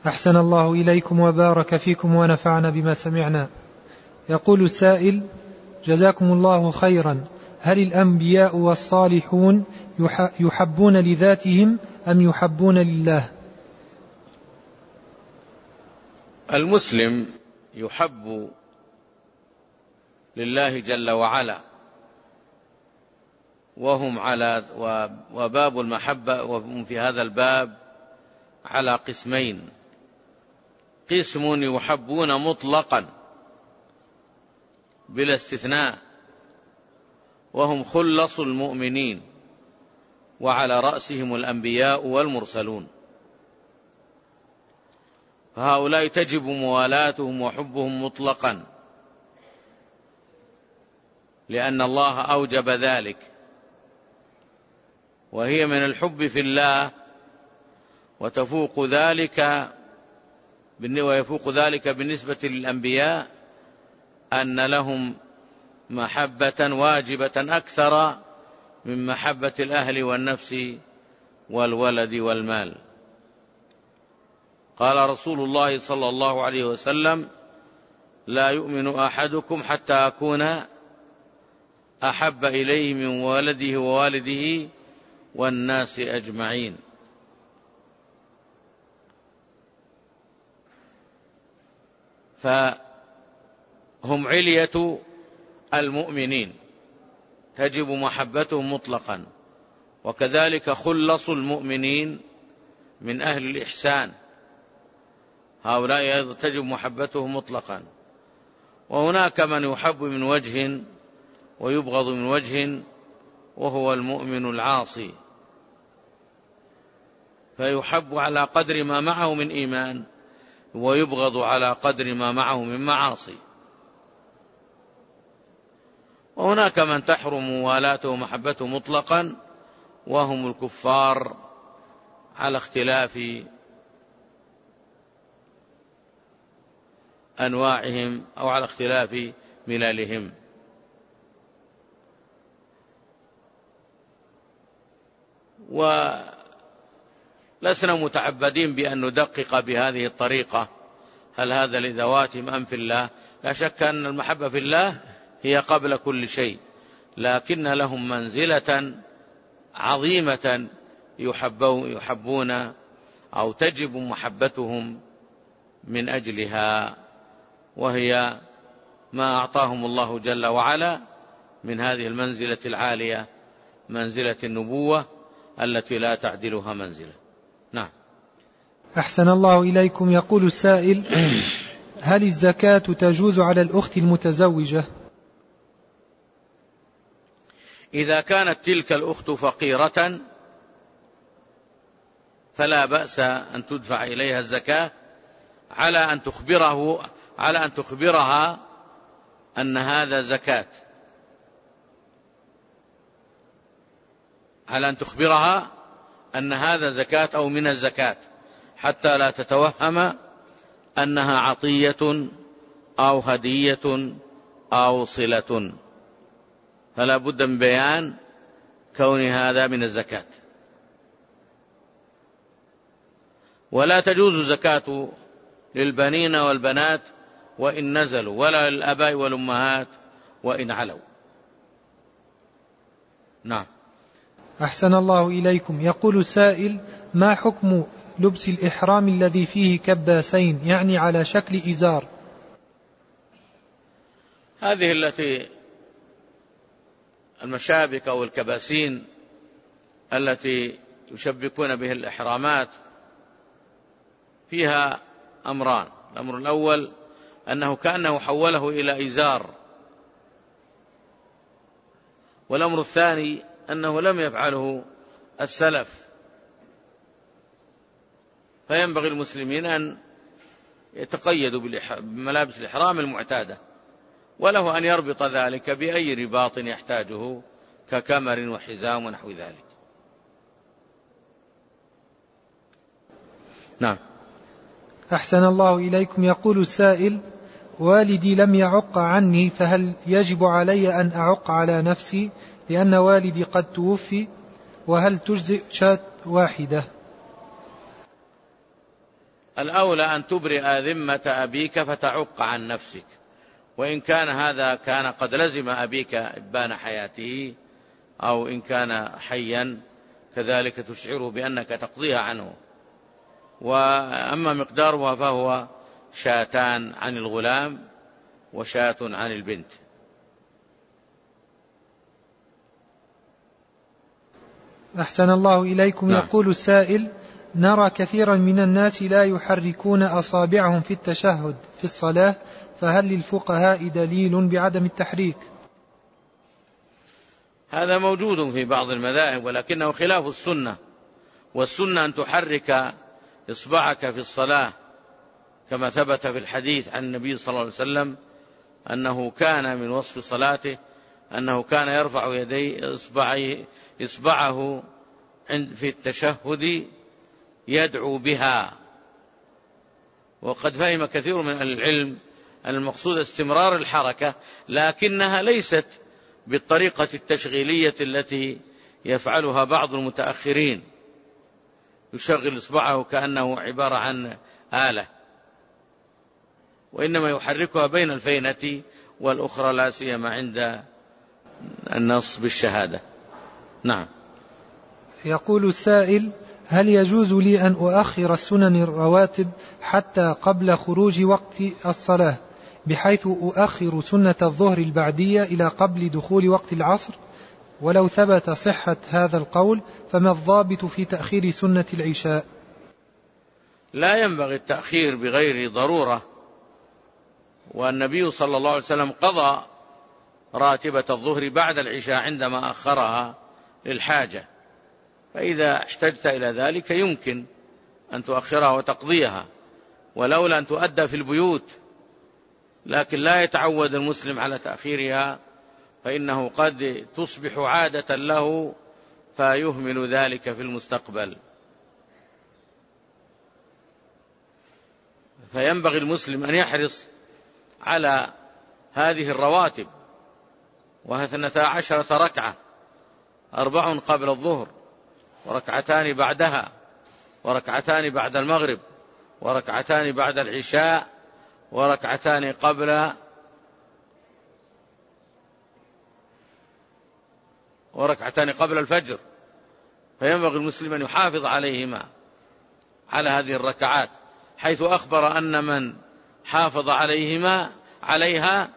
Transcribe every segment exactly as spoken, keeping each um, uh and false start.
أحسن الله إليكم وبارك فيكم ونفعنا بما سمعنا. يقول السائل: جزاكم الله خيرا، هل الأنبياء والصالحون يحبون لذاتهم أم يحبون لله؟ المسلم يحب لله جل وعلا، وهم على وباب المحبة وهم في هذا الباب على قسمين: قسم يحبون مطلقا بلا استثناء وهم خلص المؤمنين، وعلى رأسهم الأنبياء والمرسلون، فهؤلاء تجب موالاتهم وحبهم مطلقا، لأن الله أوجب ذلك، وهي من الحب في الله، وتفوق ذلك ويفوق ذلك بالنسبة للأنبياء أن لهم محبة واجبة أكثر من محبة الأهل والنفس والولد والمال. قال رسول الله صلى الله عليه وسلم: لا يؤمن أحدكم حتى أكون أحب إليه من ولده ووالده والناس أجمعين. فهم علية المؤمنين تجب محبتهم مطلقا، وكذلك خلص المؤمنين من أهل الإحسان، هؤلاء أيضا تجب محبتهم مطلقا. وهناك من يحب من وجه ويبغض من وجه، وهو المؤمن العاصي، فيحب على قدر ما معه من إيمان، ويبغض على قدر ما معه من معاصي. وهناك من تحرم موالاته ومحبته مطلقا، وهم الكفار على اختلاف أنواعهم أو على اختلاف ملالهم. ولسنا متعبدين بأن ندقق بهذه الطريقة هل هذا لذواتهم أم في الله. لا شك أن المحبة في الله هي قبل كل شيء، لكن لهم منزلة عظيمة يحبون أو تجب محبتهم من أجلها، وهي ما أعطاهم الله جل وعلا من هذه المنزلة العالية، منزلة النبوة التي لا تعدلها منزلة. نعم. أحسن الله إليكم. يقول السائل: هل الزكاة تجوز على الأخت المتزوجة؟ إذا كانت تلك الأخت فقيرة فلا بأس أن تدفع إليها الزكاة، على أن تخبره على أن تخبرها أن هذا زكاة، على أن تخبرها أن هذا زكاة أو من الزكاة، حتى لا تتوهم أنها عطية أو هدية أو صلة، فلا بد من بيان كون هذا من الزكاة. ولا تجوز زكاة للبنين والبنات وإن نزلوا، ولا للآباء والأمهات وإن علوا. نعم. أحسن الله إليكم. يقول السائل: ما حكم لبس الإحرام الذي فيه كباسين، يعني على شكل إزار؟ هذه التي المشابك أو الكباسين التي يشبكون بها الإحرامات فيها أمران: الأمر الأول أنه كأنه حوله إلى إزار، والأمر الثاني أنه لم يفعله السلف، فينبغي المسلمين أن يتقيدوا بملابس الإحرام المعتادة، وله أن يربط ذلك بأي رباط يحتاجه ككمر وحزام ونحو ذلك. نعم. أحسن الله إليكم. يقول السائل: والدي لم يعق عني، فهل يجب علي أن أعق على نفسي لأن والدي قد توفي؟ وهل تجزئ شاة واحدة؟ الأولى أن تبرئ ذمة أبيك فتعق عن نفسك، وإن كان هذا كان قد لزم أبيك إبان حياته، أو إن كان حيا كذلك تشعره بأنك تقضيها عنه. وأما مقدارها فهو شاتان عن الغلام وشاة عن البنت. أحسن الله إليكم. نعم. يقول السائل: نرى كثيرا من الناس لا يحركون أصابعهم في التشهد في الصلاة، فهل للفقهاء دليل بعدم التحريك؟ هذا موجود في بعض المذاهب ولكنه خلاف السنة، والسنة أن تحرك إصبعك في الصلاة كما ثبت في الحديث عن النبي صلى الله عليه وسلم أنه كان من وصف صلاته أنه كان يرفع يدي إصبعه, إصبعه في التشهد يدعو بها. وقد فهم كثير من أهل العلم أن المقصود استمرار الحركة، لكنها ليست بالطريقة التشغيلية التي يفعلها بعض المتأخرين، يشغل إصبعه كأنه عبارة عن آلة، وإنما يحركها بين الفينة والأخرى، لا سيما عند النص بالشهادة. نعم. يقول السائل: هل يجوز لي أن أؤخر السنن الرواتب حتى قبل خروج وقت الصلاة، بحيث أؤخر سنة الظهر البعدية إلى قبل دخول وقت العصر؟ ولو ثبت صحة هذا القول فما الضابط في تأخير سنة العشاء؟ لا ينبغي التأخير بغير ضرورة، والنبي صلى الله عليه وسلم قضى راتبة الظهر بعد العشاء عندما أخرها للحاجة، فإذا احتجت إلى ذلك يمكن أن تؤخرها وتقضيها، ولولا أن تؤدى في البيوت، لكن لا يتعود المسلم على تأخيرها، فإنه قد تصبح عادة له فيهمل ذلك في المستقبل. فينبغي المسلم أن يحرص على هذه الرواتب، وهي اثنتا عشرة ركعة، أربع قبل الظهر، وركعتان بعدها، وركعتان بعد المغرب، وركعتان بعد العشاء، وركعتان قبل وركعتان قبل الفجر. فينبغي المسلم أن يحافظ عليهما، على هذه الركعات، حيث أخبر أن من حافظ عليهما عليها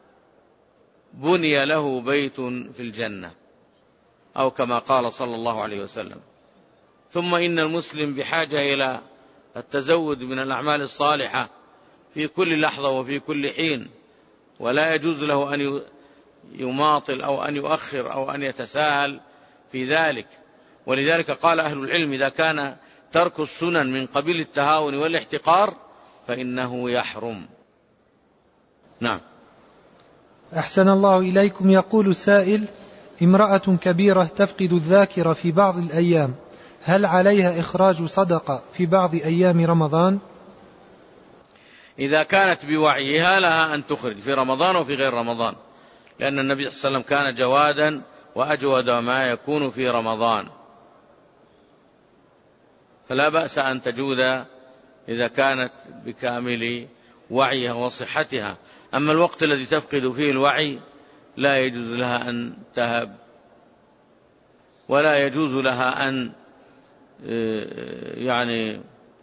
بني له بيت في الجنة، أو كما قال صلى الله عليه وسلم. ثم إن المسلم بحاجة إلى التزود من الأعمال الصالحة في كل لحظة وفي كل حين، ولا يجوز له أن يماطل أو أن يؤخر أو أن يتساهل في ذلك. ولذلك قال أهل العلم: إذا كان ترك السنن من قبيل التهاون والاحتقار فإنه يحرم. نعم. أحسن الله إليكم. يقول السائل: امرأة كبيرة تفقد الذاكرة في بعض الأيام، هل عليها إخراج صدقة في بعض أيام رمضان؟ إذا كانت بوعيها لها أن تخرج في رمضان وفي غير رمضان، لأن النبي صلى الله عليه وسلم كان جوادا وأجود ما يكون في رمضان، فلا بأس أن تجود إذا كانت بكامل وعيها وصحتها. أما الوقت الذي تفقد فيه الوعي لا يجوز لها أن تهب، ولا يجوز لها أن يعني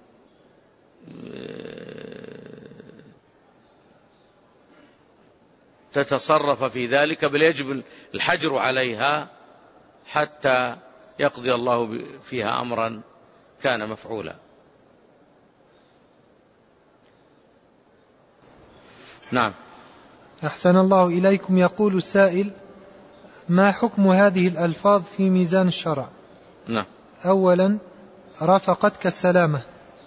تتصرف في ذلك، بل يجب الحجر عليها حتى يقضي الله فيها أمرا كان مفعولا. نعم. أحسن الله إليكم. يقول السائل: ما حكم هذه الألفاظ في ميزان الشرع؟ نعم. أولا: رافقتك السلامة.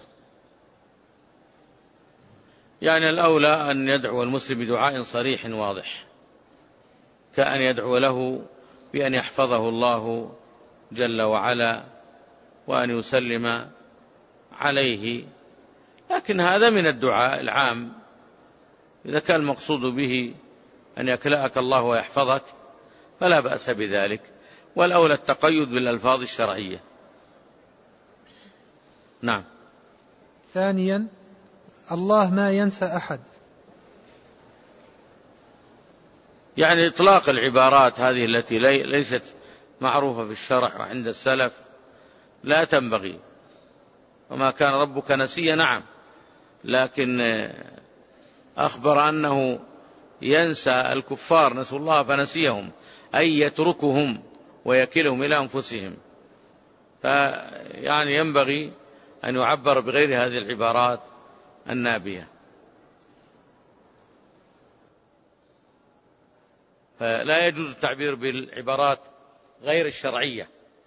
يعني الأولى أن يدعو المسلم بدعاء صريح واضح، كأن يدعو له بأن يحفظه الله جل وعلا وأن يسلم عليه، لكن هذا من الدعاء العام. إذا كان المقصود به أن يكلأك الله ويحفظك فلا بأس بذلك، والأولى التقيد بالألفاظ الشرعية. نعم. ثانيا الله ما ينسى أحد. يعني إطلاق العبارات هذه التي ليست معروفة في الشرع وعند السلف لا تنبغي. وما كان ربك نسيا، نعم، لكن أخبر أنه ينسى الكفار، نسوا الله فنسيهم، أي يتركهم ويكلهم إلى أنفسهم. فيعني ينبغي أن يعبر بغير هذه العبارات النابية. فلا يجوز التعبير بالعبارات غير الشرعية.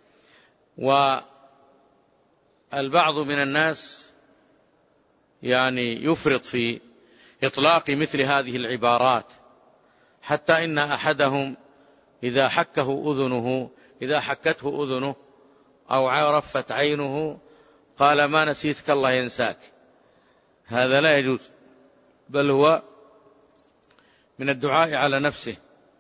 والبعض من الناس يعني يفرط في إطلاق مثل هذه العبارات، حتى إن أحدهم إذا حكه أذنه إذا حكته أذنه أو عرفت عينه قال ما نسيتك الله ينساك. هذا لا يجوز، بل هو من الدعاء على نفسه.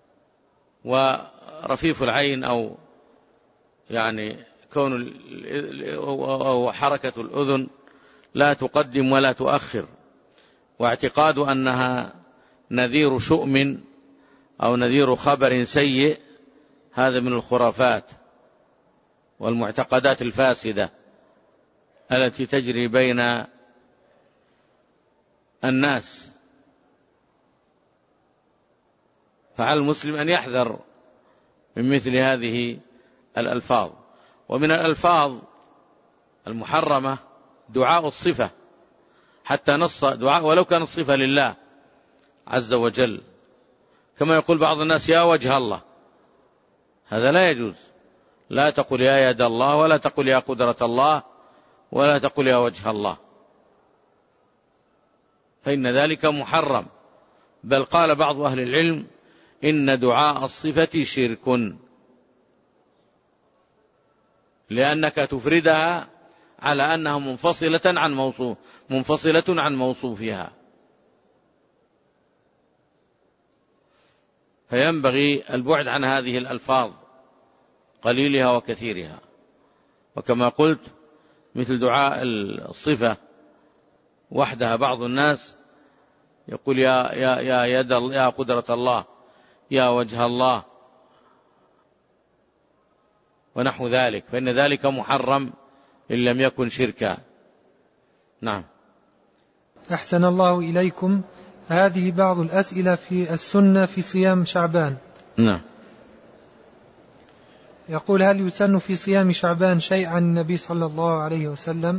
ورفيف العين أو يعني كون أو حركة الأذن لا تقدم ولا تؤخر، واعتقاد أنها نذير شؤم أو نذير خبر سيء هذا من الخرافات والمعتقدات الفاسدة التي تجري بين الناس. فعلى المسلم أن يحذر من مثل هذه الألفاظ. ومن الألفاظ المحرمة دعاء الصفة، حتى نص دعاء ولو كان الصفة لله عز وجل، كما يقول بعض الناس يا وجه الله، هذا لا يجوز. لا تقل يا يد الله، ولا تقل يا قدرة الله، ولا تقل يا وجه الله، فإن ذلك محرم. بل قال بعض أهل العلم إن دعاء الصفة شرك، لأنك تفردها على أنها منفصلة عن موصوف منفصلة عن موصوفها. فينبغي البعد عن هذه الألفاظ قليلها وكثيرها. وكما قلت مثل دعاء الصفة وحدها، بعض الناس يقول يا يا يا يد يا قدرة الله، يا وجه الله، ونحو ذلك، فإن ذلك محرم إن لم يكن شركا. نعم. أحسن الله إليكم. هذه بعض الأسئلة في السنة في صيام شعبان. نعم. يقول هل يسن في صيام شعبان شيء عن النبي صلى الله عليه وسلم؟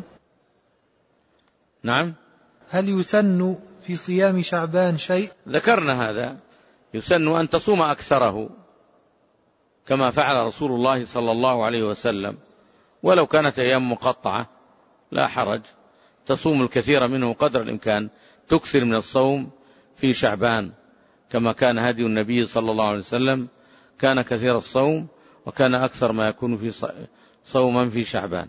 نعم. هل يسن في صيام شعبان شيء؟ ذكرنا هذا، يسن أن تصوم أكثره كما فعل رسول الله صلى الله عليه وسلم، ولو كانت أيام مقطعة لا حرج، تصوم الكثير منه قدر الإمكان، تكثر من الصوم في شعبان كما كان هدي النبي صلى الله عليه وسلم، كان كثير الصوم وكان أكثر ما يكون في صوما في شعبان.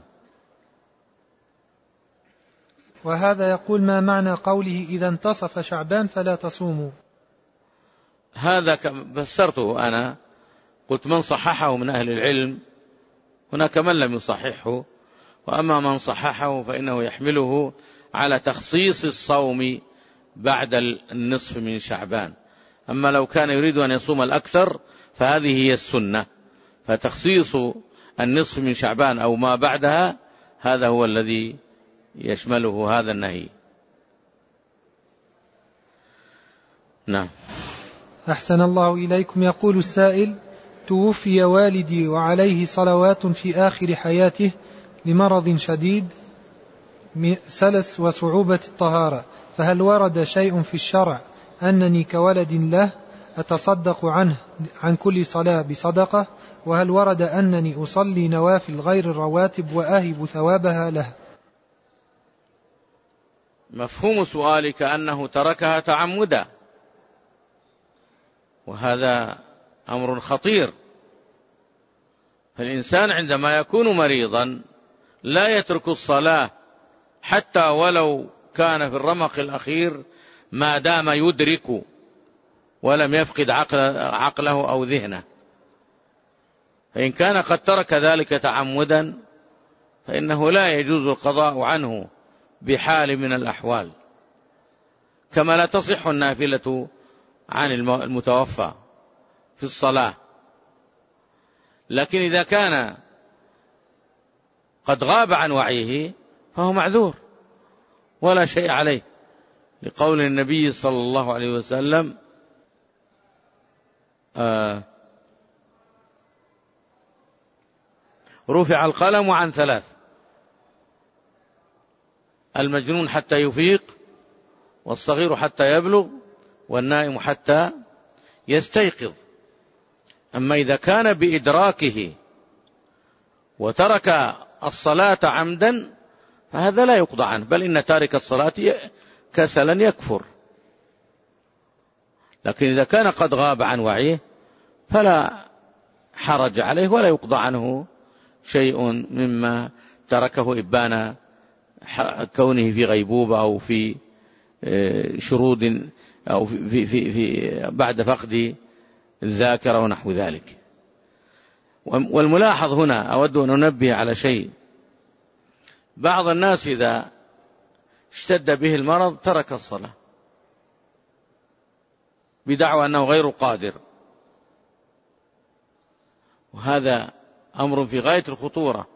وهذا يقول ما معنى قوله إذا انتصف شعبان فلا تصوموا؟ هذا فسرته أنا، قلت من صححه من أهل العلم، هناك من لم يصححه، وأما من صححه فإنه يحمله على تخصيص الصوم بعد النصف من شعبان. أما لو كان يريد أن يصوم الأكثر فهذه هي السنة، فتخصيص النصف من شعبان أو ما بعدها هذا هو الذي يشمله هذا النهي. نعم. أحسن الله إليكم. يقول السائل توفي والدي وعليه صلوات في آخر حياته لمرض شديد سلس وصعوبة الطهارة، فهل ورد شيء في الشرع أنني كولد له أتصدق عنه عن كل صلاة بصدقة؟ وهل ورد أنني أصلي نوافل غير الرواتب وأهب ثوابها له؟ مفهوم سؤالك أنه تركها تعمدا، وهذا أمر خطير. فالإنسان عندما يكون مريضا لا يترك الصلاة حتى ولو كان في الرمق الأخير ما دام يدرك ولم يفقد عقل عقله أو ذهنه. فإن كان قد ترك ذلك تعمدا فإنه لا يجوز القضاء عنه بحال من الأحوال، كما لا تصح النافلة عن المتوفى في الصلاة. لكن إذا كان قد غاب عن وعيه فهو معذور ولا شيء عليه، لقول النبي صلى الله عليه وسلم آه رفع القلم عن ثلاث: المجنون حتى يفيق، والصغير حتى يبلغ، والنائم حتى يستيقظ. أما إذا كان بإدراكه وترك الصلاة عمدا فهذا لا يقضى عنه، بل إن تارك الصلاة كسلا يكفر. لكن إذا كان قد غاب عن وعيه فلا حرج عليه ولا يقضى عنه شيء مما تركه إبان كونه في غيبوبة أو في شرود أو في في في بعد فقد الذاكرة ونحو ذلك. والملاحظ هنا أود أن أنبه على شيء: بعض الناس إذا اشتد به المرض ترك الصلاة بدعوى أنه غير قادر، وهذا أمر في غاية الخطورة.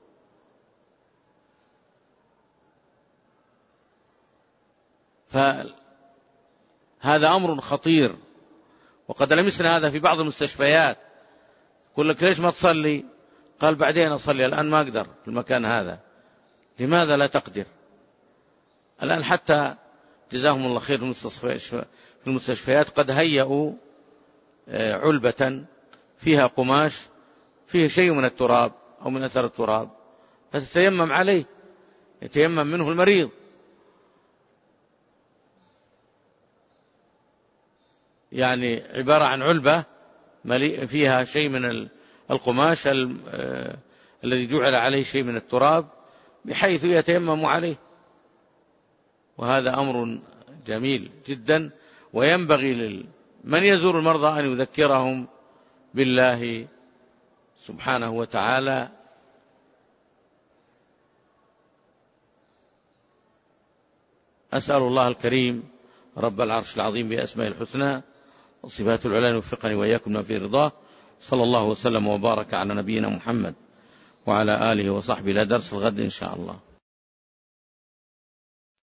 فهذا أمر خطير، وقد لمسنا هذا في بعض المستشفيات. يقول لك: ليش ما تصلي؟ قال: بعدين أصلي، الآن ما أقدر في المكان هذا. لماذا لا تقدر؟ الآن حتى جزاهم الله خير في المستشفيات قد هيئوا علبة فيها قماش فيه شيء من التراب أو من أثر التراب، فتتيمم عليه، يتيمم منه المريض. يعني عبارة عن علبة فيها شيء من القماش الذي جعل عليه شيء من التراب بحيث يتيمم عليه. وهذا أمر جميل جدا، وينبغي من يزور المرضى أن يذكرهم بالله سبحانه وتعالى. أسأل الله الكريم رب العرش العظيم بأسماء الحسنى وصفات العلى يوفقني وإياكم في رضاه. صلى الله وسلم وبارك على نبينا محمد وعلى آله وصحبه. لا درس الغد إن شاء الله.